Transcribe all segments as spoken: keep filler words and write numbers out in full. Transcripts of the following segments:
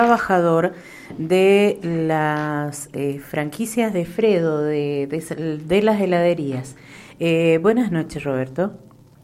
trabajador de las eh, franquicias de Fredo, de, de, de las heladerías. Eh, buenas noches, Roberto.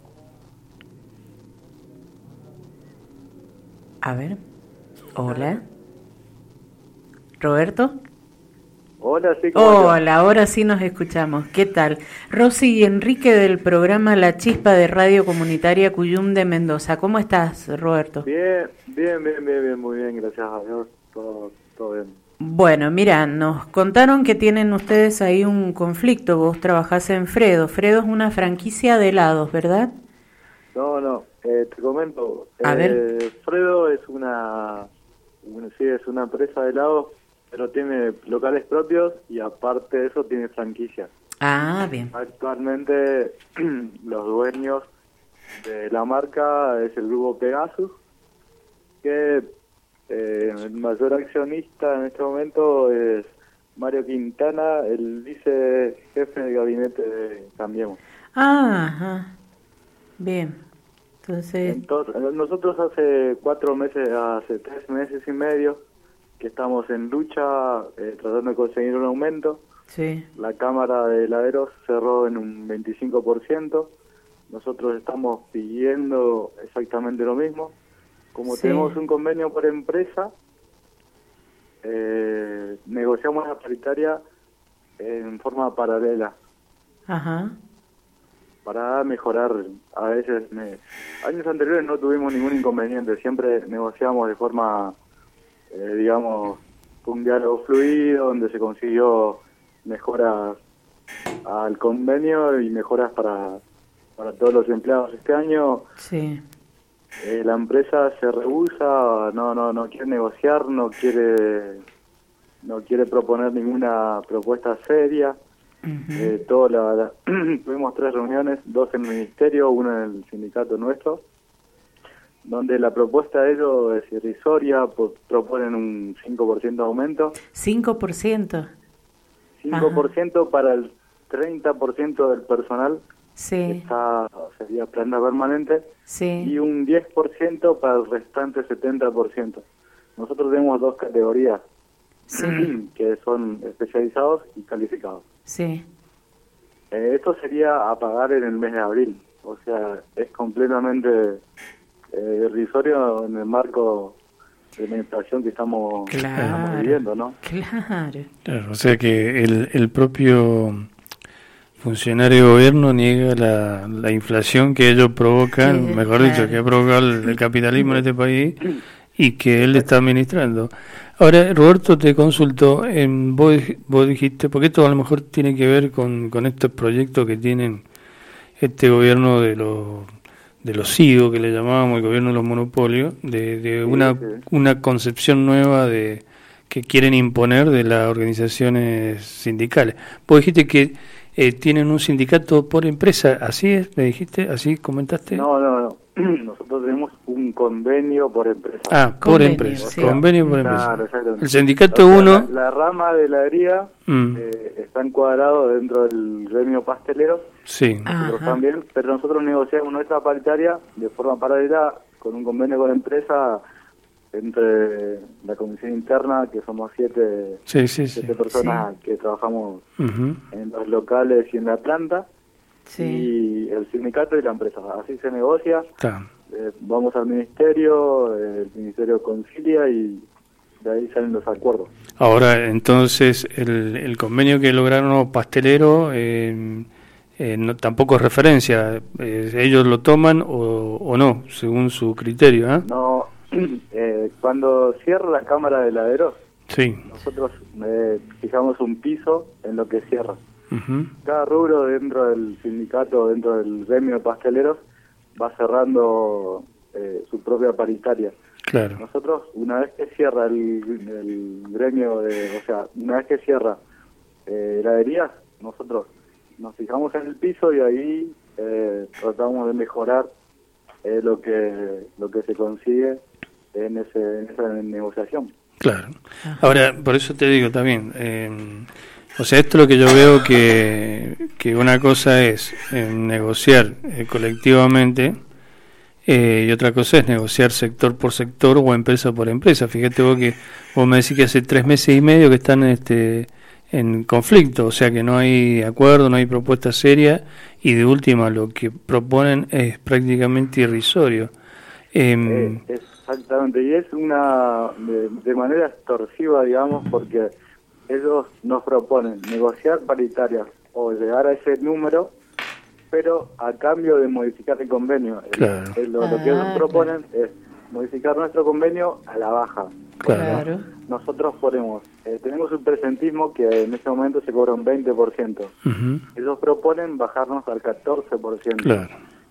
A ver, hola. ¿Roberto? Hola, sí. Hola, ahora sí nos escuchamos. ¿Qué tal? Rosy y Enrique del programa La Chispa de Radio Comunitaria Cuyum de Mendoza. ¿Cómo estás, Roberto? Bien, bien, bien, bien, bien, muy bien, gracias a Dios. Todo, todo bien. Bueno, mira, nos contaron que tienen ustedes ahí un conflicto. Vos trabajás en Fredo. Fredo es una franquicia de helados, ¿verdad? No, no, eh, te comento. A eh, ver. Fredo es una, una, sí, es una empresa de helados, pero tiene locales propios y aparte de eso tiene franquicias. Ah, bien. Actualmente los dueños de la marca es el grupo Pegasus, que eh, el mayor accionista en este momento es Mario Quintana, el vice jefe de gabinete de Cambiemos. Ah, ajá. Bien. Entonces... Entonces, nosotros hace cuatro meses, hace tres meses y medio, que estamos en lucha eh, tratando de conseguir un aumento. Sí. La Cámara de Heladeros cerró en un veinticinco por ciento. Nosotros estamos pidiendo exactamente lo mismo. Como Sí. tenemos un convenio por empresa, eh, negociamos la paritaria en forma paralela. Ajá. Para mejorar. A veces, me... años anteriores no tuvimos ningún inconveniente, siempre negociamos de forma, eh, digamos, un diálogo fluido, donde se consiguió mejoras al convenio y mejoras para, para todos los empleados. Este año Sí. eh, la empresa se rehúsa, no, no, no quiere negociar, no quiere, no quiere proponer ninguna propuesta seria. Uh-huh. Eh, todo la, la, tuvimos tres reuniones, dos en el ministerio, una en el sindicato nuestro, donde la propuesta de ellos es irrisoria, po, proponen un cinco por ciento de aumento. cinco por ciento. cinco por ciento Ajá. Para el treinta por ciento del personal, sí. que está, sería planta permanente, sí. y un diez por ciento para el restante setenta por ciento. Nosotros tenemos dos categorías, sí. que son especializados y calificados. Sí. Eh, esto sería a pagar en el mes de abril, o sea, es completamente eh, irrisorio en el marco de la inflación que estamos, claro. estamos viviendo, ¿no? Claro. Claro, o sea que el, el propio funcionario de gobierno niega la, la inflación que ellos provocan, sí, mejor claro. dicho, que ha provocado el, el capitalismo en este país y que él está administrando. Ahora, Roberto, te consulto, eh, vos, vos dijiste, porque esto a lo mejor tiene que ver con, con estos proyectos que tienen este gobierno de los de los C I O, que le llamábamos el gobierno de los monopolios, de, de una, una concepción nueva de que quieren imponer de las organizaciones sindicales. Vos dijiste que eh, tienen un sindicato por empresa, ¿así es? ¿Me dijiste? ¿Así comentaste? No, no, no. Nosotros tenemos un convenio por empresa. Ah, por convenio, empresa. Sí. Convenio por claro, empresa. El sindicato uno... La, la rama de heladería mm. eh, está encuadrado dentro del gremio pastelero. Sí. Nosotros también, pero nosotros negociamos nuestra paritaria de forma paralela con un convenio con empresa entre la comisión interna, que somos siete, sí, sí, siete sí. personas sí. que trabajamos uh-huh. en los locales y en la planta. Sí. Y el sindicato y la empresa, así se negocia. Eh, vamos al ministerio, eh, el ministerio concilia y de ahí salen los acuerdos. Ahora, entonces, el, el convenio que lograron los pasteleros eh, eh, no, tampoco es referencia, eh, ellos lo toman o, o no, según su criterio. ¿eh? No, eh, cuando cierra la Cámara de Heladeros, sí. nosotros eh, fijamos un piso en lo que cierra. Uh-huh. Cada rubro dentro del sindicato, dentro del gremio de pasteleros, va cerrando eh, su propia paritaria. Claro. Nosotros, una vez que cierra el, el gremio, de, o sea, una vez que cierra eh, heladerías, nosotros nos fijamos en el piso y ahí eh, tratamos de mejorar eh, lo que lo que se consigue en, ese, en esa negociación. Claro. Ahora, por eso te digo también... Eh, O sea, esto es lo que yo veo que, que una cosa es eh, negociar eh, colectivamente eh, y otra cosa es negociar sector por sector o empresa por empresa. Fíjate vos que vos me decís que hace tres meses y medio que están este, en conflicto, o sea que no hay acuerdo, no hay propuesta seria, y de última lo que proponen es prácticamente irrisorio. Eh, eh, exactamente, y es una de, de manera extorsiva, digamos, porque ellos nos proponen negociar paritarias o llegar a ese número, pero a cambio de modificar el convenio. Claro. El, el, lo, lo que ellos Ah, proponen claro. es modificar nuestro convenio a la baja. Claro. Nosotros ponemos, eh, tenemos un presentismo que en este momento se cobra un veinte por ciento. Uh-huh. Ellos proponen bajarnos al catorce por ciento. Claro.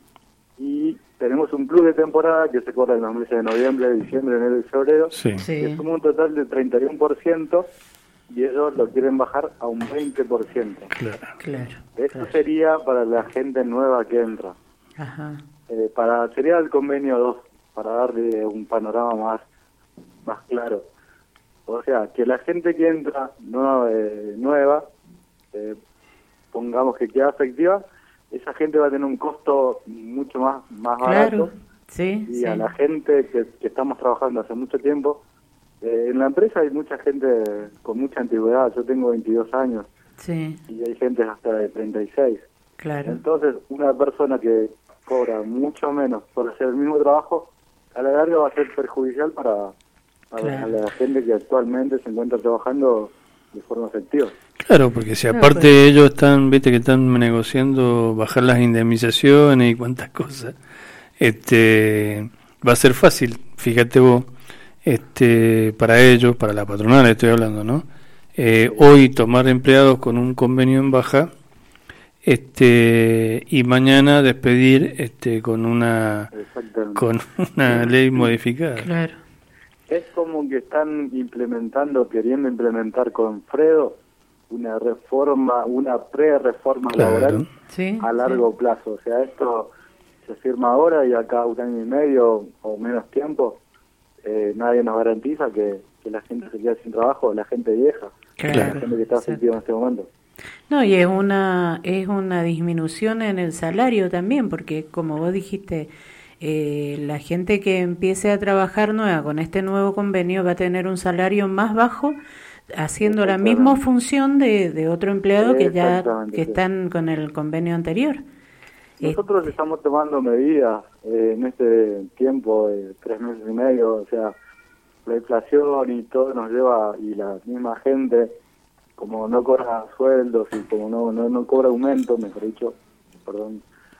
Y tenemos un plus de temporada que se cobra en los meses de noviembre, diciembre, enero y febrero. Sí. Sí. Que suma un total de treinta y uno por ciento y ellos lo quieren bajar a un veinte por ciento. Claro. Claro. Eso claro. sería para la gente nueva que entra. Ajá. Eh, para sería el convenio dos, para darle un panorama más, más claro. O sea, que la gente que entra nueva, eh, nueva eh, pongamos que queda efectiva, esa gente va a tener un costo mucho más, más Claro. barato. Sí, Y sí. a la gente que, que estamos trabajando hace mucho tiempo, eh, en la empresa hay mucha gente con mucha antigüedad. Yo tengo veintidós años Sí, y hay gente hasta de treinta y seis. claro. Entonces, una persona que cobra mucho menos por hacer el mismo trabajo, a la larga va a ser perjudicial para, para Claro. la gente que actualmente se encuentra trabajando de forma efectiva. Claro, porque si Claro, aparte pues. ellos están, viste que están negociando bajar las indemnizaciones y cuantas cosas, este, va a ser fácil, fíjate vos, este, para ellos, para la patronal estoy hablando, ¿no? Eh, hoy tomar empleados con un convenio en baja, este, y mañana despedir, este, con una, Exactamente. con una ley modificada. Claro. Es como que están implementando, queriendo implementar con Fredo una reforma, una pre-reforma Claro. laboral Sí. a largo sí. plazo. O sea, esto se firma ahora y acá un año y medio o menos tiempo, eh, nadie nos garantiza que, que la gente se quede sin trabajo, la gente vieja, Claro. la gente que está Sí. efectiva en este momento. No, y es una es una disminución en el salario también, porque como vos dijiste, eh, la gente que empiece a trabajar nueva con este nuevo convenio va a tener un salario más bajo haciendo la misma función de, de otro empleado que ya Exactamente, que sí. están con el convenio anterior. Nosotros estamos tomando medidas eh, en este tiempo de tres meses y medio, o sea, la inflación y todo nos lleva, y la misma gente, como no cobra sueldos y como no no, no cobra aumento, mejor dicho, perdón,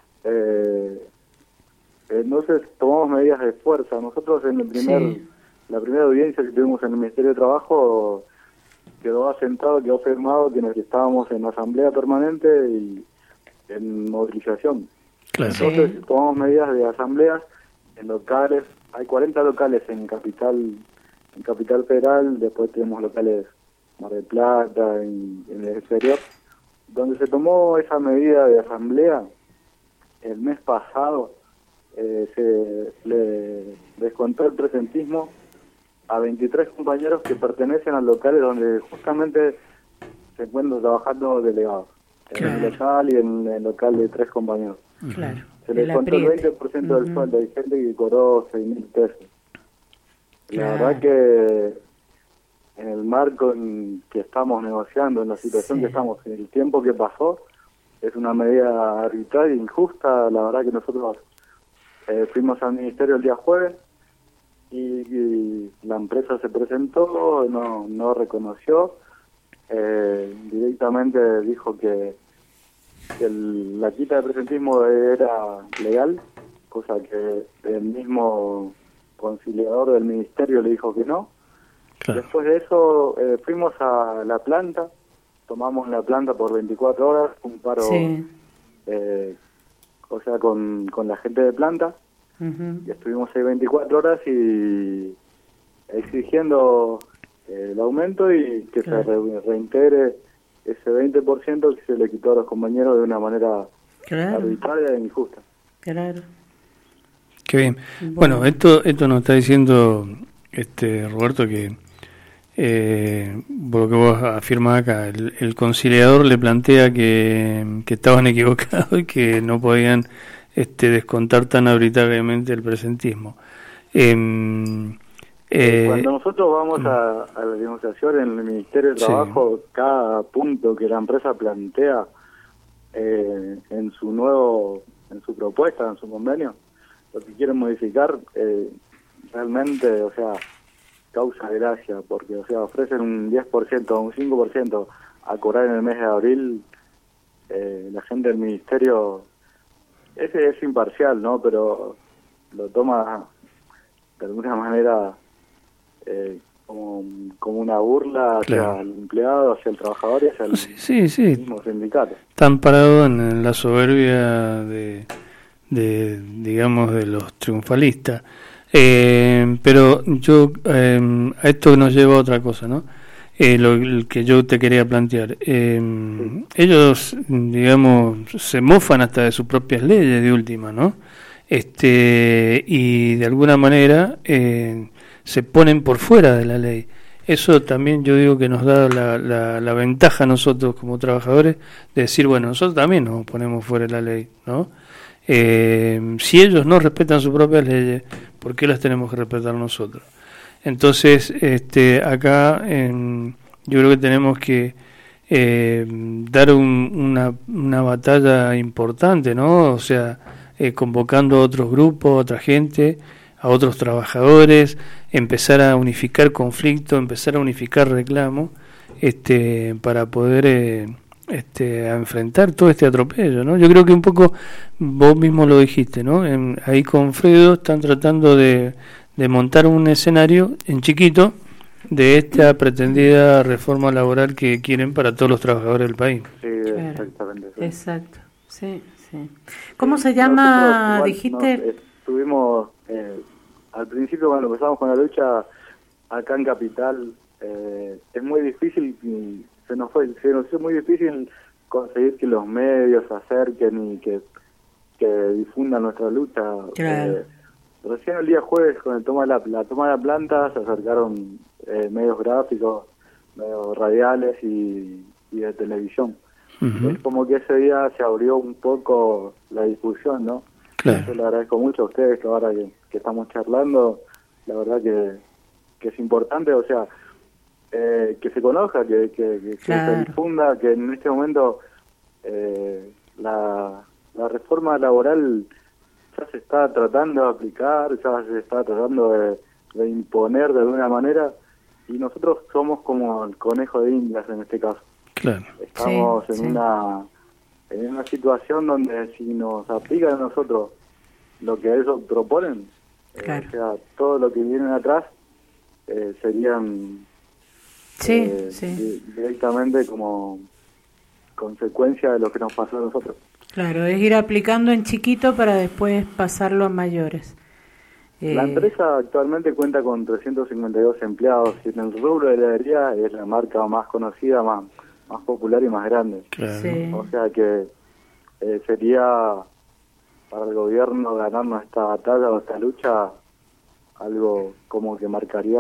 eh, entonces tomamos medidas de fuerza. Nosotros en el primer Sí. la primera audiencia que tuvimos en el Ministerio de Trabajo quedó asentado, quedó firmado que nos- estábamos en asamblea permanente y en movilización. Claro. Sí. Entonces tomamos medidas de asambleas en locales, hay cuarenta locales en Capital en Capital Federal, después tenemos locales en Mar del Plata, en, en el exterior, donde se tomó esa medida de asamblea el mes pasado. Eh, se le descontó el presentismo a veintitrés compañeros que pertenecen a locales donde justamente se encuentran trabajando delegados, en Claro. el local y en el local de tres compañeros. Claro. Se le el descontó el apriete. veinte por ciento del Ujú. sueldo. Hay gente que cobró seis mil pesos. La Claro. verdad que en el marco en que estamos negociando, en la situación Sí. que estamos, en el tiempo que pasó, es una medida arbitraria e injusta. La verdad que nosotros eh, fuimos al ministerio el día jueves y, y la empresa se presentó, no, no reconoció, eh, directamente dijo que, que el- la quita de presentismo era legal, cosa que el mismo conciliador del ministerio le dijo que no. Claro. Después de eso eh, fuimos a la planta, tomamos la planta por veinticuatro horas, un paro, Sí. eh, o sea, con, con la gente de planta, Ujú. y estuvimos ahí veinticuatro horas y exigiendo eh, el aumento y que Claro. se re- reintegre ese veinte por ciento que se le quitó a los compañeros de una manera Claro. arbitraria e injusta. Claro. Qué bien. Bueno. Bueno, esto esto nos está diciendo este Roberto que eh, por lo que vos afirmas acá, el, el conciliador le plantea que, que estaban equivocados y que no podían este, descontar tan arbitrariamente el presentismo. Eh, eh, Cuando nosotros vamos a, a la negociación en el Ministerio de Trabajo, sí. cada punto que la empresa plantea eh, en su nuevo, en su propuesta, en su convenio, lo que quieren modificar, eh, realmente, o sea, causa gracia, porque, o sea, ofrecen un diez por ciento o un cinco por ciento a cobrar en el mes de abril. Eh, la gente del ministerio, ese es imparcial, ¿no? Pero lo toma de alguna manera eh, como, como una burla hacia claro. el empleado, hacia el trabajador y hacia el sí, sí, sí. mismo sindicato. Están parados en, en la soberbia de, de, digamos, de los triunfalistas. Eh, pero yo, eh, a esto nos lleva a otra cosa, ¿no? Eh, lo, lo que yo te quería plantear. Eh, sí. Ellos, digamos, se mofan hasta de sus propias leyes de última, ¿no? Este, y de alguna manera eh, se ponen por fuera de la ley. Eso también yo digo que nos da la, la, la ventaja a nosotros como trabajadores de decir, bueno, nosotros también nos ponemos fuera de la ley, ¿no? Eh, si ellos no respetan sus propias leyes, ¿por qué las tenemos que respetar nosotros? Entonces, este, acá eh, yo creo que tenemos que eh, dar un, una, una batalla importante, ¿no? O sea, eh, convocando a otros grupos, a otra gente, a otros trabajadores, empezar a unificar conflictos, empezar a unificar reclamos, este, para poder eh, este, a enfrentar todo este atropello, ¿no? Yo creo que un poco vos mismo lo dijiste, ¿no? En, ahí con Fredo están tratando de de montar un escenario en chiquito de esta pretendida reforma laboral que quieren para todos los trabajadores del país. Sí, claro. Exactamente. Sí. Exacto, sí, sí. ¿Cómo se llama, igual, dijiste? No, estuvimos, eh, al principio cuando empezamos con la lucha acá en Capital, eh, es muy difícil, se nos fue, se nos hizo muy difícil conseguir que los medios se acerquen y que, que difundan nuestra lucha. Claro. Eh, Recién el día jueves, con el toma de la, la toma de la planta, se acercaron eh, medios gráficos, medios radiales y, y de televisión. Uh-huh. Es como que ese día se abrió un poco la discusión, ¿no? Claro. Yo le agradezco mucho a ustedes que ahora que, que estamos charlando, la verdad que, que es importante, o sea, eh, que se conozca, que, que, que, claro. que se difunda, que en este momento eh, la, la reforma laboral ya se está tratando de aplicar, ya se está tratando de, de imponer de alguna manera, y nosotros somos como el conejo de Indias en este caso. Claro. Estamos sí, en sí. una en una situación donde si nos aplican a nosotros lo que ellos proponen, claro. eh, o sea, todo lo que viene atrás eh, serían sí, eh, sí. di- directamente como consecuencia de lo que nos pasó a nosotros. Claro, es ir aplicando en chiquito para después pasarlo a mayores. Eh... La empresa actualmente cuenta con trescientos cincuenta y dos empleados y en el rubro de heladería es la marca más conocida, más más popular y más grande. Claro. Sí. O sea que eh, sería para el gobierno ganarnos esta batalla o esta lucha algo como que marcaría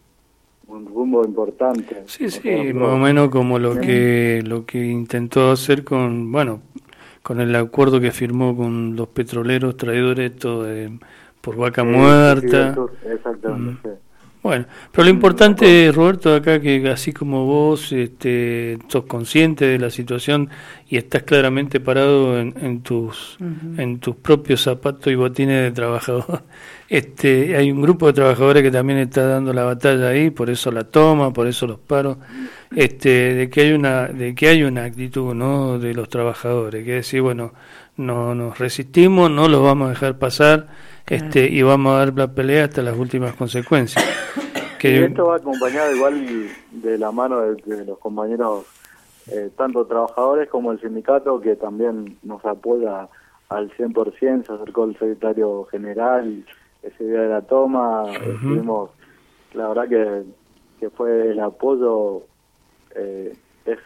un rumbo importante. Sí, o sí, sea, más o menos como lo que lo que intentó hacer con, bueno, con el acuerdo que firmó con los petroleros traidores, todo de, por vaca sí, muerta. Sí, sí, exactamente, Mm. sí. Bueno, pero lo importante, Roberto, acá que así como vos este, sos consciente de la situación y estás claramente parado en, en tus uh-huh. en tus propios zapatos y botines de trabajador, este, hay un grupo de trabajadores que también está dando la batalla ahí, por eso la toma, por eso los paros, este, de que hay una de que hay una actitud, ¿no?, de los trabajadores, que decir, bueno, no nos resistimos, no los vamos a dejar pasar. Este, y vamos a dar la pelea hasta las últimas consecuencias. Que... Y esto va acompañado igual de la mano de, de los compañeros, eh, tanto trabajadores como el sindicato, que también nos apoya al cien por ciento. Se acercó el secretario general ese día de la toma. Uh-huh. Estuvimos, la verdad que, que fue el apoyo eh, es,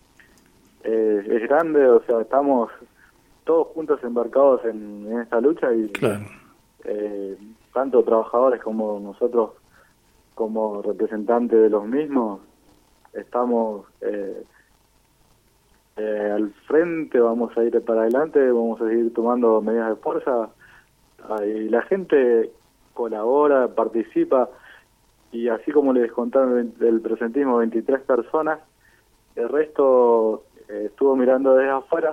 eh, es grande, o sea, estamos todos juntos embarcados en, en esta lucha y claro. Eh, tanto trabajadores como nosotros como representantes de los mismos estamos eh, eh, al frente, vamos a ir para adelante, vamos a seguir tomando medidas de fuerza, ah, y la gente colabora, participa, y así como les contaron del presentismo veintitrés personas, el resto eh, estuvo mirando desde afuera,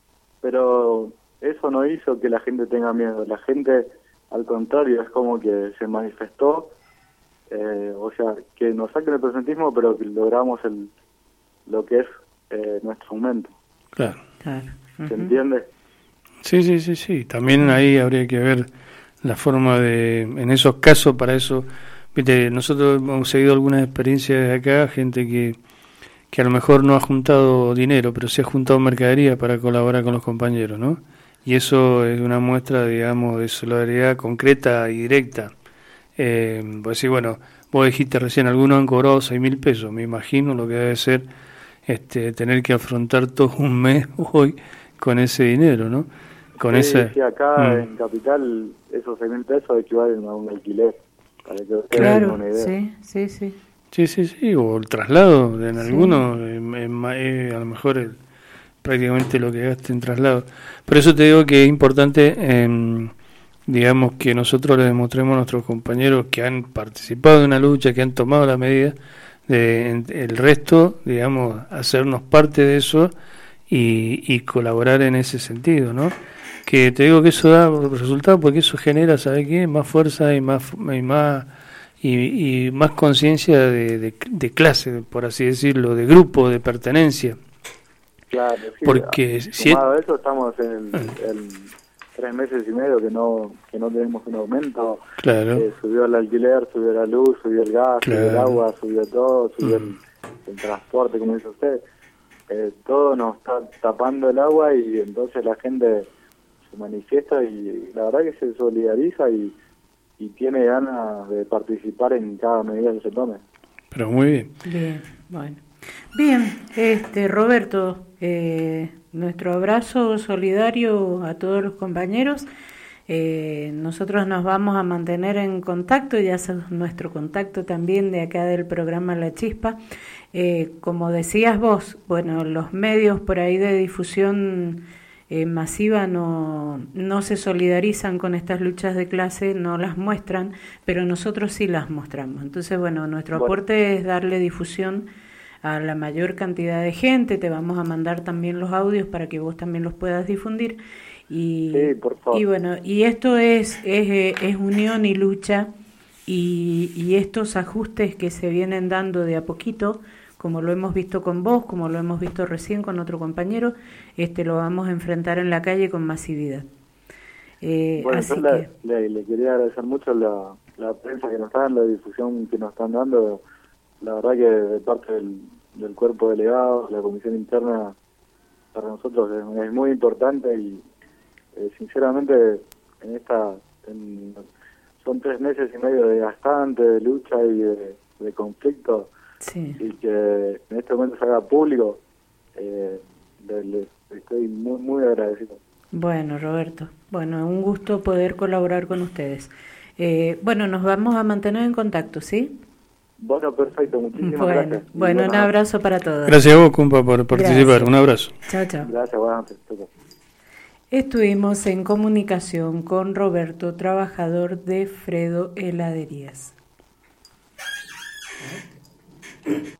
pero eso no hizo que la gente tenga miedo. La gente, al contrario, es como que se manifestó, eh, o sea, que nos saquen el presentismo, pero que logramos el lo que es eh, nuestro aumento. Claro. Claro. ¿Se Uh-huh. entiende? Sí, sí, sí, sí. También ahí habría que ver la forma de, en esos casos, para eso, viste, nosotros hemos seguido algunas experiencias de acá, gente que, que a lo mejor no ha juntado dinero, pero sí ha juntado mercadería para colaborar con los compañeros, ¿no? Y eso es una muestra, digamos, de solidaridad concreta y directa. Eh, pues sí, bueno, vos dijiste recién, algunos han cobrado seis mil pesos, me imagino lo que debe ser este tener que afrontar todo un mes hoy con ese dinero, ¿no? Con sí, ese... sí, acá mm. en Capital esos seis mil pesos equivalen a un alquiler, para que ustedes Claro, tengan una idea. sí, sí, sí. Sí, sí, sí, o el traslado, en Sí. algunos, eh, eh, a lo mejor el, prácticamente lo que gaste en traslado. Por eso te digo que es importante, eh, digamos, que nosotros le demostremos a nuestros compañeros que han participado de una lucha, que han tomado la medida, de en, el resto, digamos, hacernos parte de eso y, y colaborar en ese sentido, ¿no? Que te digo que eso da resultado porque eso genera, ¿sabes qué? Más fuerza y más y más y, y más conciencia de, de, de clase, por así decirlo, de grupo, de pertenencia. Claro, sí, porque si sumado a eso estamos en el, el tres meses y medio que no que no tenemos un aumento. Claro. Eh, subió el alquiler, subió la luz, subió el gas, Claro. subió el agua, subió todo, subió Mm. el, el transporte, como dice usted. Eh, todo nos está tapando el agua y entonces la gente se manifiesta y la verdad que se solidariza y, y tiene ganas de participar en cada medida que se tome. Pero muy bien. Bien, bueno. Bien, este Roberto, eh, nuestro abrazo solidario a todos los compañeros. Eh, nosotros nos vamos a mantener en contacto, ya sabes, nuestro contacto también de acá del programa La Chispa. Eh, como decías vos, bueno, los medios por ahí de difusión eh, masiva no, no se solidarizan con estas luchas de clase, no las muestran, pero nosotros sí las mostramos. Entonces, bueno, nuestro Bueno. aporte es darle difusión a la mayor cantidad de gente. Te vamos a mandar también los audios para que vos también los puedas difundir. Y, Sí, por favor. y bueno, y esto es, es, eh, es unión y lucha, y, y estos ajustes que se vienen dando de a poquito, como lo hemos visto con vos, como lo hemos visto recién con otro compañero, este lo vamos a enfrentar en la calle con masividad. Eh, Bueno, así yo le, que, le, le quería agradecer mucho la, la prensa que nos está dando, la difusión que nos están dando. La verdad que de parte del, del cuerpo delegado, la comisión interna, para nosotros es, es muy importante y eh, sinceramente en esta en, son tres meses y medio de gastante, de lucha y de, de conflicto, sí. y que en este momento se haga público, eh, le, le estoy muy muy agradecido. Bueno, Roberto, bueno, un gusto poder colaborar con ustedes. Eh, bueno, nos vamos a mantener en contacto, ¿sí? Bueno, perfecto, muchísimas Bueno, gracias. Y bueno, un abrazo para todos. Gracias a vos, compa, por participar. Gracias. Un abrazo. Chao, chao. Gracias, buenas noches. Estuvimos en comunicación con Roberto, trabajador de Fredo Heladerías.